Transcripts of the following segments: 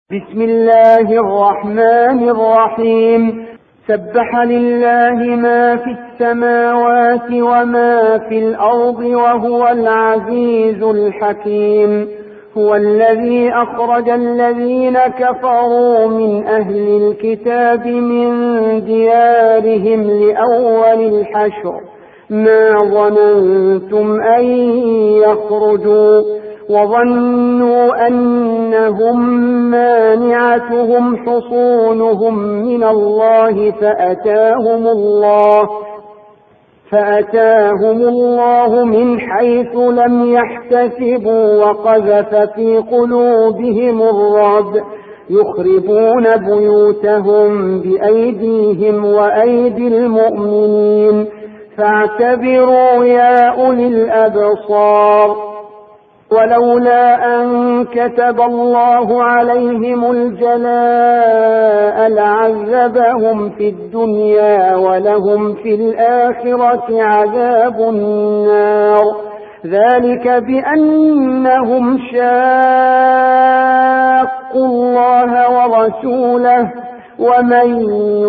بسم الله الرحمن الرحيم. سبح لله ما في السماوات وما في الأرض وهو العزيز الحكيم. هو الذي أخرج الذين كفروا من أهل الكتاب من ديارهم لأول الحشر ما ظننتم أن يخرجوا وظنوا أنهم مانعتهم حصونهم من الله فأتاهم الله من حيث لم يحتسبوا وقذف في قلوبهم الرعب يخربون بيوتهم بأيديهم وأيدي المؤمنين فاعتبروا يا أولي الأبصار. ولولا أن كتب الله عليهم الجلاء لعذبهم في الدنيا ولهم في الآخرة عذاب النار. ذلك بأنهم شاقوا الله ورسوله ومن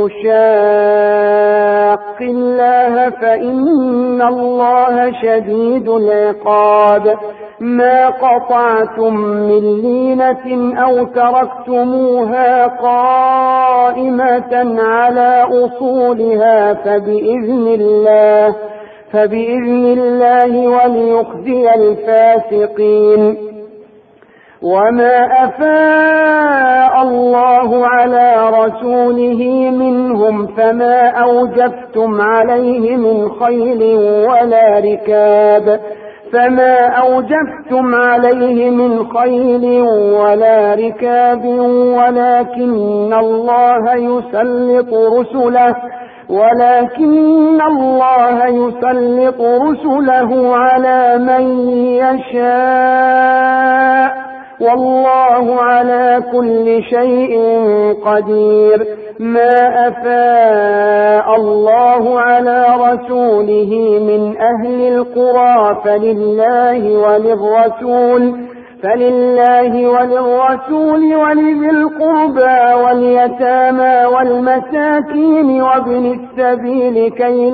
يشاق الله فإن الله شديد العقاب. ما قطعتم من لينة أو تركتموها قائمة على أصولها فبإذن الله وليخزي الفاسقين. وما أفاء الله على رسوله منهم فما أوجفتم عليه من خيل ولا ركاب ولكن الله يسلط رسله على من يشاء والله على كل شيء قدير. ما أفاء الله على رسوله من أهل القرى فلله وللرسول ولذي القربى واليتامى والمساكين وابن السبيل كي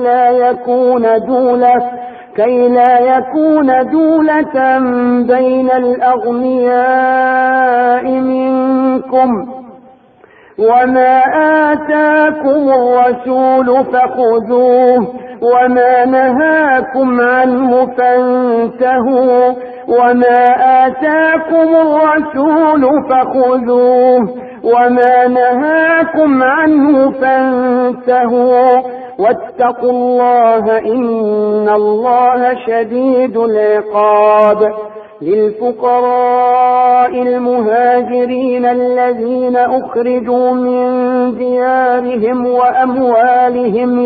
لا يكون دولة بين الأغنياء منكم. وما آتاكم الرسول فخذوه وما نهاكم عنه فانتهوا واتقوا الله إن الله شديد العقاب. للفقراء المهاجرين الذين أخرجوا من ديارهم وأموالهم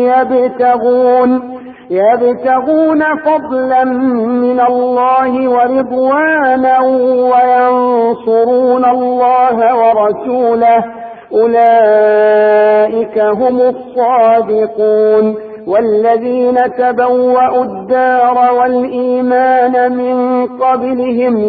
يبتغون فضلا من الله ورضوانا وينصرون الله ورسوله أولئك هم الصادقون. والذين تبوأوا الدار والإيمان من قبلهم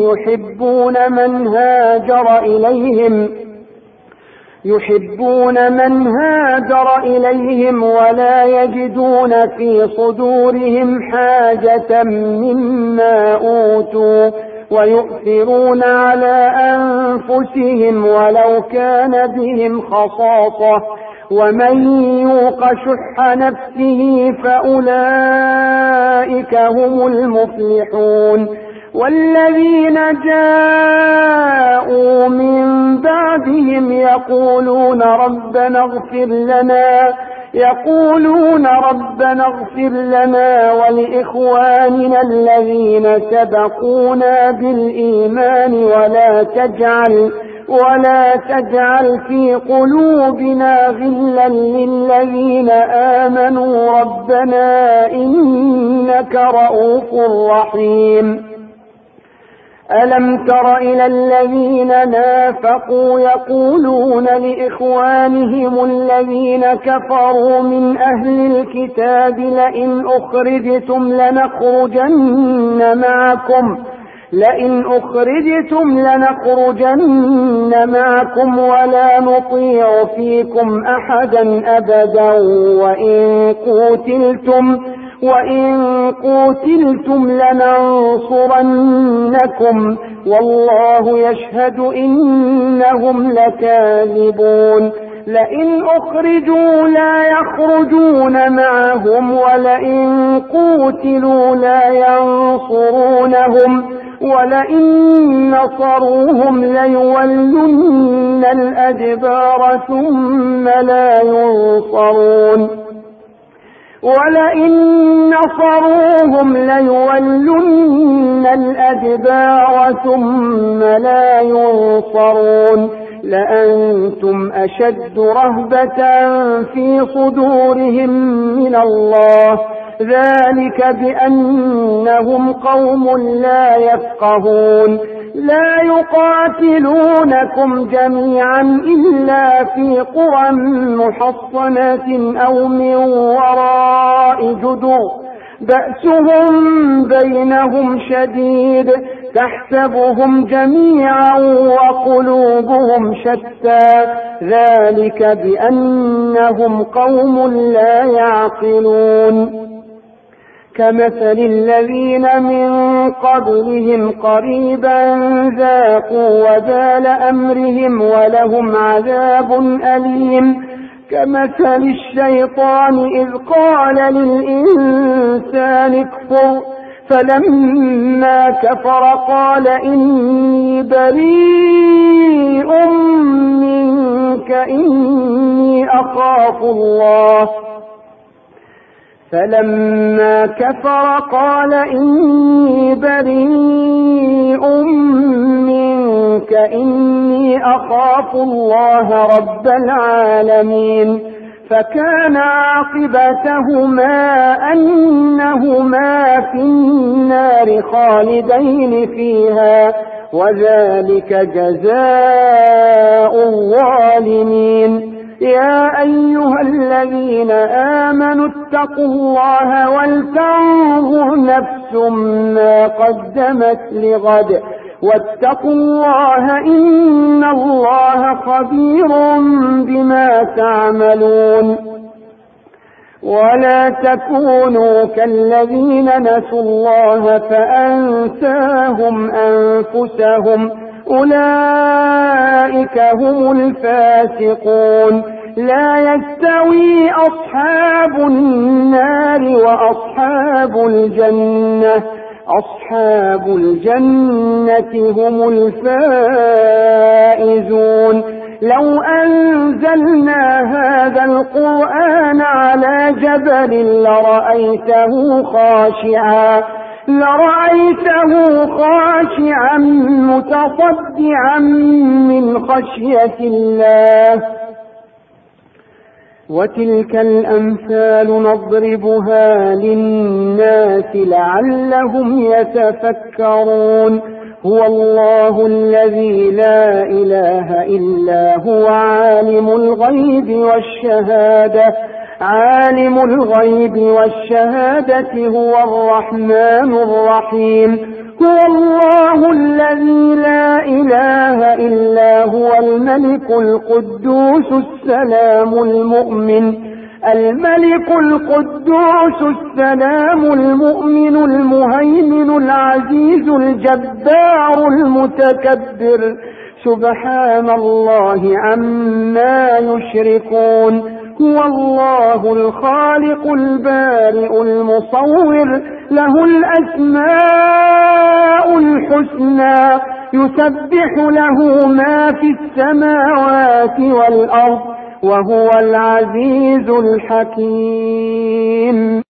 يحبون من هاجر إليهم ولا يجدون في صدورهم حاجة مما أوتوا ويؤثرون على أنفسهم ولو كان بهم خصاصة ومن يوق شح نفسه فأولئك هم المفلحون. والذين جاءوا من بعدهم يقولون ربنا اغفر لنا ولإخواننا الذين سبقونا بالإيمان ولا تجعل في قلوبنا غلا للذين آمنوا ربنا إنك رؤوف رحيم. ألم تر إلى الذين نافقوا يقولون لإخوانهم الذين كفروا من أهل الكتاب لئن أخرجتم لنخرجن معكم لئن أخرجتم لنخرجن معكم ولا نطيع فيكم أحدا أبدا وإن قوتلتم لننصرنكم والله يشهد إنهم لكاذبون لئن أخرجوا لا يخرجون معهم ولئن قوتلوا لا ينصرونهم ولئن نصروهم ليولن الأدبار ثم لا ينصرون ولئن نصروهم ليولن الأدبار ثم لا ينصرون لأنتم أشد رهبة في صدورهم من الله ذلك بأنهم قوم لا يفقهون لا يقاتلونكم جميعا إلا في قرى محصنة أو من وراء جدر بأسهم بينهم شديد تحسبهم جميعا وقلوبهم شتى ذلك بأنهم قوم لا يعقلون كمثل الذين من قبلهم قريبا ذاقوا وبال أمرهم ولهم عذاب أليم كمثل الشيطان إذ قال للإنسان اكفر فلما كفر قال إني بريء منك إني أخاف الله فلما كفر قال إني بريء منك إني أخاف الله رب العالمين فكان عاقبتهما أنهما في النار خالدين فيها وذلك جزاء الظالمين يا أيها الذين آمنوا اتقوا الله ولتنظر نفس ما قدمت لغد واتقوا الله إن الله خبير بما تعملون ولا تكونوا كالذين نسوا الله فأنساهم أنفسهم أولئك هم الفاسقون لا يستوي أصحاب النار وأصحاب الجنة أصحاب الجنة هم الفائزون لو أنزلنا هذا القرآن على جبل لرأيته خاشعا متصدعا من خشية الله وتلك الأمثال نضربها للناس لعلهم يتفكرون هو الله الذي لا إله إلا هو عالم الغيب والشهادة هو الرحمن الرحيم هو الله الذي لا إله إلا هو الملك القدوس السلام المؤمن المهيمن العزيز الجبار المتكبر سبحان الله عما يشركون هو الله الخالق البارئ المصور له الأسماء الحسنى يسبح له ما في السماوات والأرض وهو العزيز الحكيم